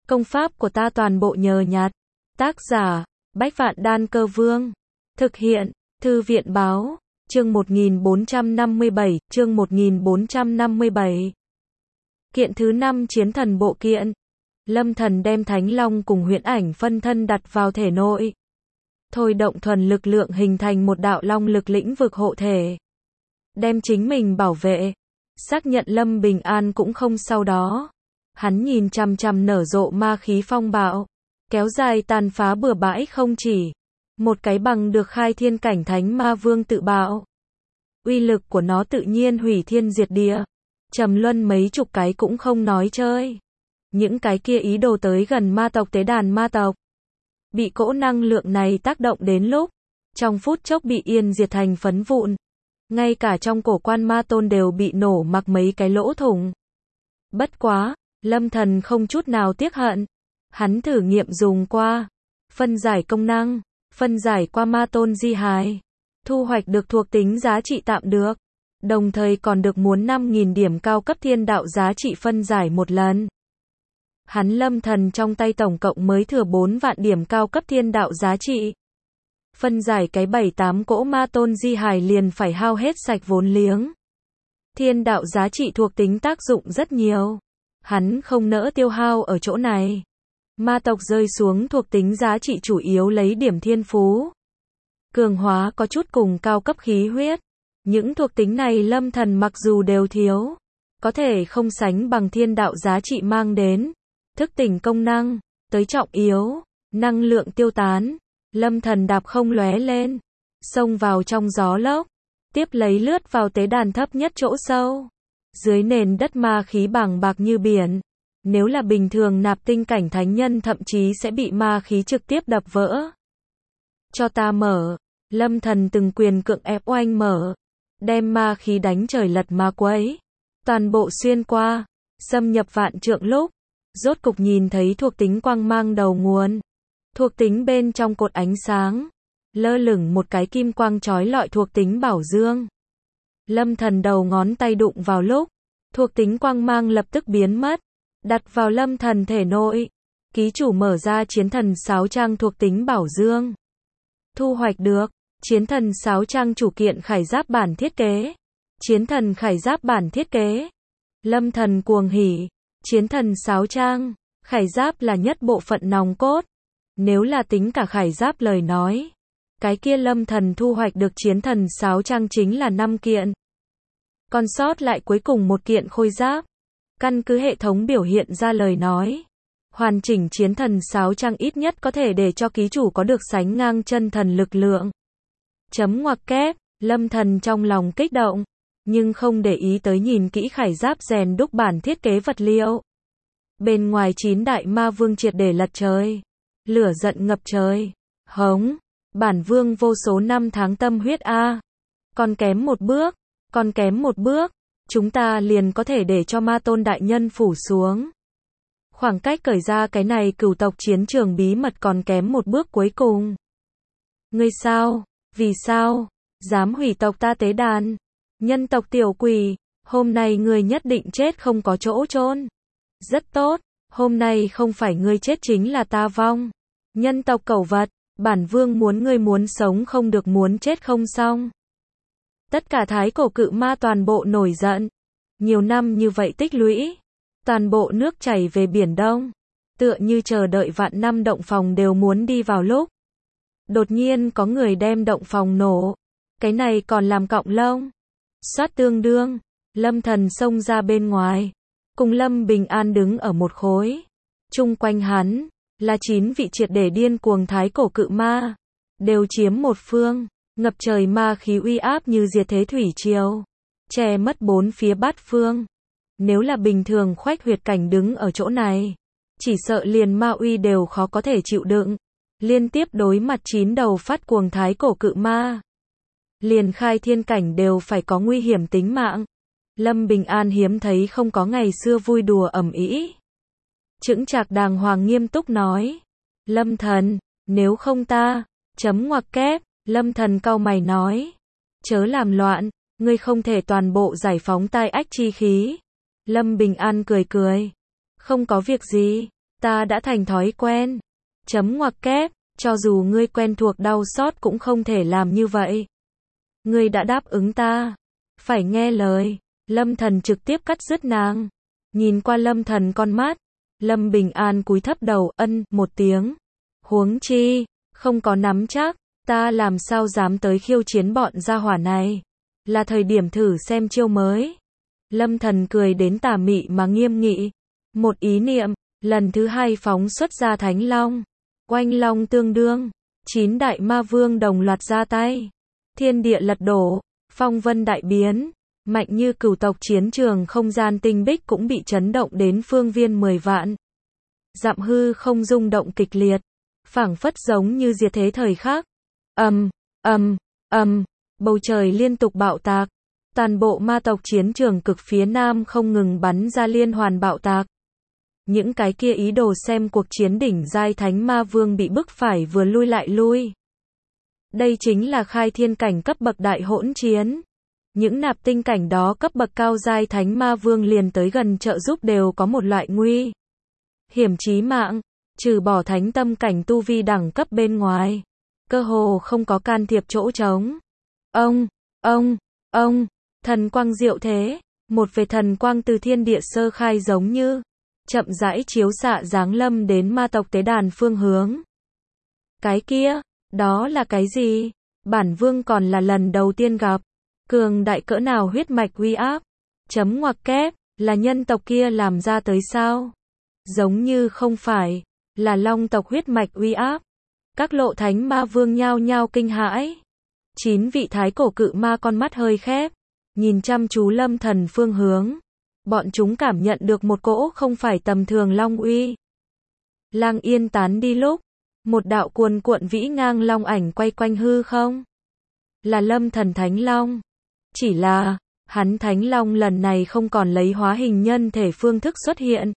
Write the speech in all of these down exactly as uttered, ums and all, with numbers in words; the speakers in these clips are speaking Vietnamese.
Công pháp của ta toàn bộ nhờ nhặt. Tác giả, Bách Vạn Đan Cơ Vương. Thực hiện, Thư viện Báo. Chương một nghìn bốn trăm năm mươi bảy, chương một nghìn bốn trăm năm mươi bảy. Kiện thứ năm Chiến Thần Bộ Kiện. Lâm Thần đem Thánh Long cùng huyễn ảnh phân thân đặt vào thể nội. Thôi động thuần lực lượng hình thành một đạo long lực lĩnh vực hộ thể. Đem chính mình bảo vệ. Xác nhận Lâm Bình An cũng không sau đó. Hắn nhìn chằm chằm nở rộ ma khí phong bạo. Kéo dài tàn phá bừa bãi không chỉ. Một cái bằng được khai thiên cảnh thánh ma vương tự bạo. Uy lực của nó tự nhiên hủy thiên diệt địa. Trầm luân mấy chục cái cũng không nói chơi. Những cái kia ý đồ tới gần ma tộc tế đàn ma tộc. Bị cỗ năng lượng này tác động đến lúc. Trong phút chốc bị yên diệt thành phấn vụn. Ngay cả trong cổ quan ma tôn đều bị nổ mặc mấy cái lỗ thủng. Bất quá, Lâm Thần không chút nào tiếc hận. Hắn thử nghiệm dùng qua. Phân giải công năng. Phân giải qua ma tôn di hài. Thu hoạch được thuộc tính giá trị tạm được. Đồng thời còn được muốn năm nghìn điểm cao cấp thiên đạo giá trị phân giải một lần. Hắn Lâm Thần trong tay tổng cộng mới thừa bốn vạn điểm cao cấp thiên đạo giá trị. Phân giải cái bảy tám cỗ ma tôn di hài liền phải hao hết sạch vốn liếng. Thiên đạo giá trị thuộc tính tác dụng rất nhiều. Hắn không nỡ tiêu hao ở chỗ này. Ma tộc rơi xuống thuộc tính giá trị chủ yếu lấy điểm thiên phú. Cường hóa có chút cùng cao cấp khí huyết. Những thuộc tính này Lâm Thần mặc dù đều thiếu. Có thể không sánh bằng thiên đạo giá trị mang đến. Thức tỉnh công năng. Tới trọng yếu. Năng lượng tiêu tán. Lâm Thần đạp không lóe lên. Xông vào trong gió lốc. Tiếp lấy lướt vào tế đàn thấp nhất chỗ sâu. Dưới nền đất ma khí bàng bạc như biển. Nếu là bình thường nạp tinh cảnh thánh nhân thậm chí sẽ bị ma khí trực tiếp đập vỡ. Cho ta mở. Lâm Thần từng quyền cưỡng ép oanh mở. Đem ma khí đánh trời lật ma quấy. Toàn bộ xuyên qua. Xâm nhập vạn trượng lúc. Rốt cục nhìn thấy thuộc tính quang mang đầu nguồn. Thuộc tính bên trong cột ánh sáng. Lơ lửng một cái kim quang chói lọi thuộc tính bảo dương. Lâm Thần đầu ngón tay đụng vào lúc. Thuộc tính quang mang lập tức biến mất. Đặt vào Lâm Thần thể nội. Ký chủ mở ra chiến thần sáo trang thuộc tính bảo dương. Thu hoạch được. Chiến thần sáo trang chủ kiện khải giáp bản thiết kế. Chiến thần khải giáp bản thiết kế. Lâm Thần cuồng hỉ. Chiến thần sáo trang. Khải giáp là nhất bộ phận nòng cốt. Nếu là tính cả khải giáp lời nói. Cái kia Lâm Thần thu hoạch được chiến thần sáo trang chính là năm kiện. Còn sót lại cuối cùng một kiện khôi giáp. Căn cứ hệ thống biểu hiện ra lời nói. Hoàn chỉnh chiến thần sáo trang ít nhất có thể để cho ký chủ có được sánh ngang chân thần lực lượng. Chấm ngoặc kép, Lâm Thần trong lòng kích động. Nhưng không để ý tới nhìn kỹ khải giáp rèn đúc bản thiết kế vật liệu. Bên ngoài chín đại ma vương triệt để lật trời. Lửa giận ngập trời. Hống. Bản vương vô số năm tháng tâm huyết a. Còn kém một bước. Còn kém một bước. Chúng ta liền có thể để cho ma tôn đại nhân phủ xuống. Khoảng cách cởi ra cái này cửu tộc chiến trường bí mật còn kém một bước cuối cùng. Ngươi sao? Vì sao? Dám hủy tộc ta tế đàn? Nhân tộc tiểu quỷ. Hôm nay ngươi nhất định chết không có chỗ chôn. Rất tốt. Hôm nay không phải ngươi chết chính là ta vong. Nhân tộc cẩu vật. Bản vương muốn ngươi muốn sống không được muốn chết không xong. Tất cả thái cổ cự ma toàn bộ nổi giận. Nhiều năm như vậy tích lũy. Toàn bộ nước chảy về Biển Đông. Tựa như chờ đợi vạn năm động phòng đều muốn đi vào lúc. Đột nhiên có người đem động phòng nổ. Cái này còn làm cọng lông. Xoát tương đương. Lâm Thần xông ra bên ngoài. Cùng Lâm Bình An đứng ở một khối. Chung quanh hắn. Là chín vị triệt để điên cuồng thái cổ cự ma. Đều chiếm một phương. Ngập trời ma khí uy áp như diệt thế thủy triều. Che mất bốn phía bát phương. Nếu là bình thường khoách huyệt cảnh đứng ở chỗ này. Chỉ sợ liền ma uy đều khó có thể chịu đựng. Liên tiếp đối mặt chín đầu phát cuồng thái cổ cự ma. Liền khai thiên cảnh đều phải có nguy hiểm tính mạng. Lâm Bình An hiếm thấy không có ngày xưa vui đùa ầm ĩ. Chững chạc đàng hoàng nghiêm túc nói. Lâm Thần, nếu không ta, chấm ngoặc kép, Lâm Thần cau mày nói. Chớ làm loạn, ngươi không thể toàn bộ giải phóng tai ách chi khí. Lâm Bình An cười cười. Không có việc gì. Ta đã thành thói quen. Chấm ngoặc kép, cho dù ngươi quen thuộc đau xót cũng không thể làm như vậy. Ngươi đã đáp ứng ta. Phải nghe lời. Lâm Thần trực tiếp cắt dứt nàng. Nhìn qua Lâm Thần con mắt. Lâm Bình An cúi thấp đầu, ân, một tiếng. Huống chi, không có nắm chắc, ta làm sao dám tới khiêu chiến bọn gia hỏa này. Là thời điểm thử xem chiêu mới. Lâm Thần cười đến tà mị mà nghiêm nghị. Một ý niệm, lần thứ hai phóng xuất ra Thánh Long. Oanh long tương đương, chín đại ma vương đồng loạt ra tay. Thiên địa lật đổ, phong vân đại biến, mạnh như cửu tộc chiến trường không gian tinh bích cũng bị chấn động đến phương viên mười vạn. Dặm hư không rung động kịch liệt, phảng phất giống như diệt thế thời khắc. Ầm, ầm, ầm, bầu trời liên tục bạo tạc. Toàn bộ ma tộc chiến trường cực phía nam không ngừng bắn ra liên hoàn bạo tạc. Những cái kia ý đồ xem cuộc chiến đỉnh giai thánh ma vương bị bức phải vừa lui lại lui. Đây chính là khai thiên cảnh cấp bậc đại hỗn chiến. Những nạp tinh cảnh đó cấp bậc cao giai thánh ma vương liền tới gần trợ giúp đều có một loại nguy hiểm chí mạng, trừ bỏ thánh tâm cảnh tu vi đẳng cấp bên ngoài, cơ hồ không có can thiệp chỗ trống. Ông, ông, ông, thần quang diệu thế, một vệt thần quang từ thiên địa sơ khai giống như chậm rãi chiếu xạ giáng lâm đến ma tộc tế đàn phương hướng. Cái kia, đó là cái gì? Bản vương còn là lần đầu tiên gặp. Cường đại cỡ nào huyết mạch uy áp? Chấm ngoặc kép, là nhân tộc kia làm ra tới sao? Giống như không phải, là long tộc huyết mạch uy áp. Các lộ thánh ma vương nhao nhao kinh hãi. Chín vị thái cổ cự ma con mắt hơi khép, nhìn chăm chú Lâm Thần phương hướng. Bọn chúng cảm nhận được một cỗ không phải tầm thường long uy. Lang yên tán đi lúc, một đạo cuồn cuộn vĩ ngang long ảnh quay quanh hư không. Là Lâm Thần Thánh Long. Chỉ là, hắn Thánh Long lần này không còn lấy hóa hình nhân thể phương thức xuất hiện,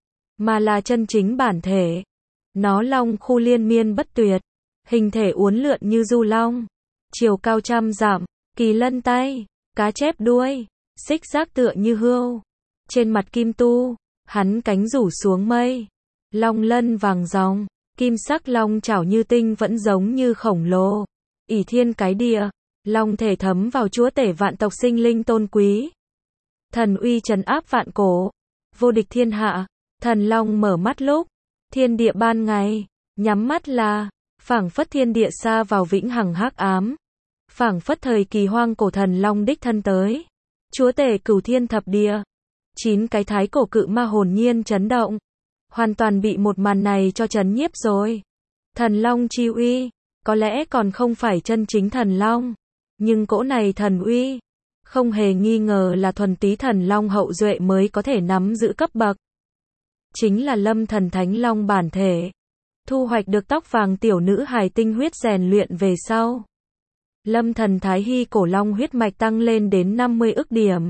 mà là chân chính bản thể. Nó long khu liên miên bất tuyệt, hình thể uốn lượn như du long, chiều cao trăm dặm, kỳ lân tay, cá chép đuôi, xích giác tựa như hươu. Trên mặt kim tu, hắn cánh rủ xuống mây, long lân vàng ròng, kim sắc long chảo như tinh vẫn giống như khổng lồ, ỷ thiên cái địa, long thể thấm vào chúa tể vạn tộc sinh linh tôn quý. Thần uy trấn áp vạn cổ, vô địch thiên hạ. Thần long mở mắt lúc, thiên địa ban ngày, nhắm mắt là, phảng phất thiên địa xa vào vĩnh hằng hắc ám, phảng phất thời kỳ hoang cổ thần long đích thân tới, chúa tể cửu thiên thập địa. Chín cái thái cổ cự ma hồn nhiên chấn động, hoàn toàn bị một màn này cho chấn nhiếp rồi. Thần long chi uy, có lẽ còn không phải chân chính thần long, nhưng cỗ này thần uy, không hề nghi ngờ là thuần túy thần long hậu duệ mới có thể nắm giữ cấp bậc. Chính là Lâm Thần Thánh Long bản thể. Thu hoạch được tóc vàng tiểu nữ hài tinh huyết rèn luyện về sau, Lâm Thần Thái Hy cổ long huyết mạch tăng lên đến năm mươi ức điểm.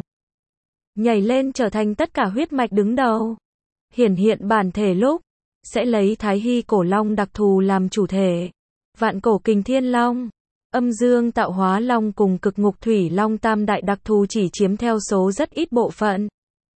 Nhảy lên trở thành tất cả huyết mạch đứng đầu. Hiển hiện bản thể lúc, sẽ lấy Thái Hy cổ long đặc thù làm chủ thể. Vạn cổ kình thiên long, âm dương tạo hóa long cùng cực ngục thủy long tam đại đặc thù chỉ chiếm theo số rất ít bộ phận.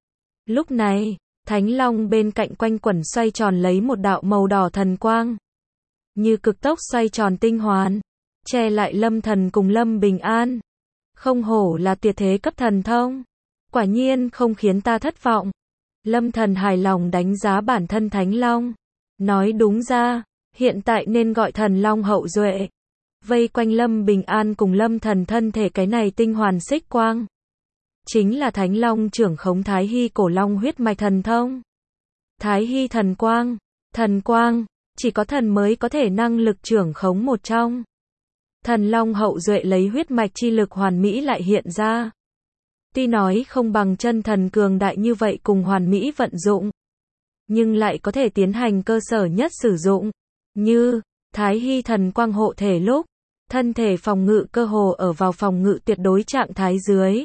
Lúc này, Thánh Long bên cạnh quanh quẩn xoay tròn lấy một đạo màu đỏ thần quang. Như cực tốc xoay tròn tinh hoàn, che lại Lâm Thần cùng Lâm Bình An. Không hổ là tuyệt thế cấp thần thông. Quả nhiên không khiến ta thất vọng. Lâm Thần hài lòng đánh giá bản thân Thánh Long. Nói đúng ra, hiện tại nên gọi thần Long hậu duệ. Vây quanh Lâm Bình An cùng Lâm Thần thân thể cái này tinh hoàn xích quang. Chính là Thánh Long trưởng khống Thái Hy cổ long huyết mạch thần thông. Thái Hy thần quang, thần quang, chỉ có thần mới có thể năng lực trưởng khống một trong. Thần Long hậu duệ lấy huyết mạch chi lực hoàn mỹ lại hiện ra. Tuy nói không bằng chân thần cường đại như vậy cùng hoàn mỹ vận dụng, nhưng lại có thể tiến hành cơ sở nhất sử dụng. Như, Thái Hy thần quang hộ thể lúc, thân thể phòng ngự cơ hồ ở vào phòng ngự tuyệt đối trạng thái dưới.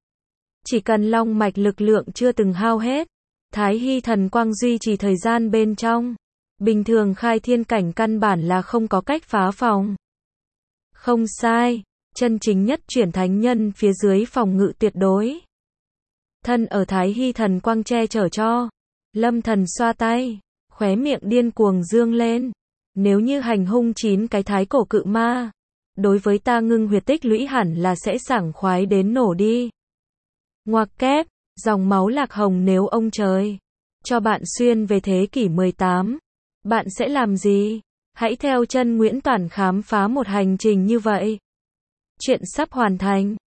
Chỉ cần long mạch lực lượng chưa từng hao hết, Thái Hy thần quang duy trì thời gian bên trong, bình thường khai thiên cảnh căn bản là không có cách phá phòng. Không sai, chân chính nhất chuyển thánh nhân phía dưới phòng ngự tuyệt đối. Thân ở Thái Hy thần quang che chở cho, Lâm Thần xoa tay, Khóe miệng điên cuồng dương lên. Nếu như hành hung chín cái thái cổ cự ma, đối với ta ngưng huyệt tích lũy hẳn là sẽ sảng khoái đến nổ đi. Ngoặc kép, dòng máu lạc hồng nếu ông trời cho bạn xuyên về thế kỷ mười tám, bạn sẽ làm gì? Hãy theo chân Nguyễn Toản khám phá một hành trình như vậy. Chuyện sắp hoàn thành.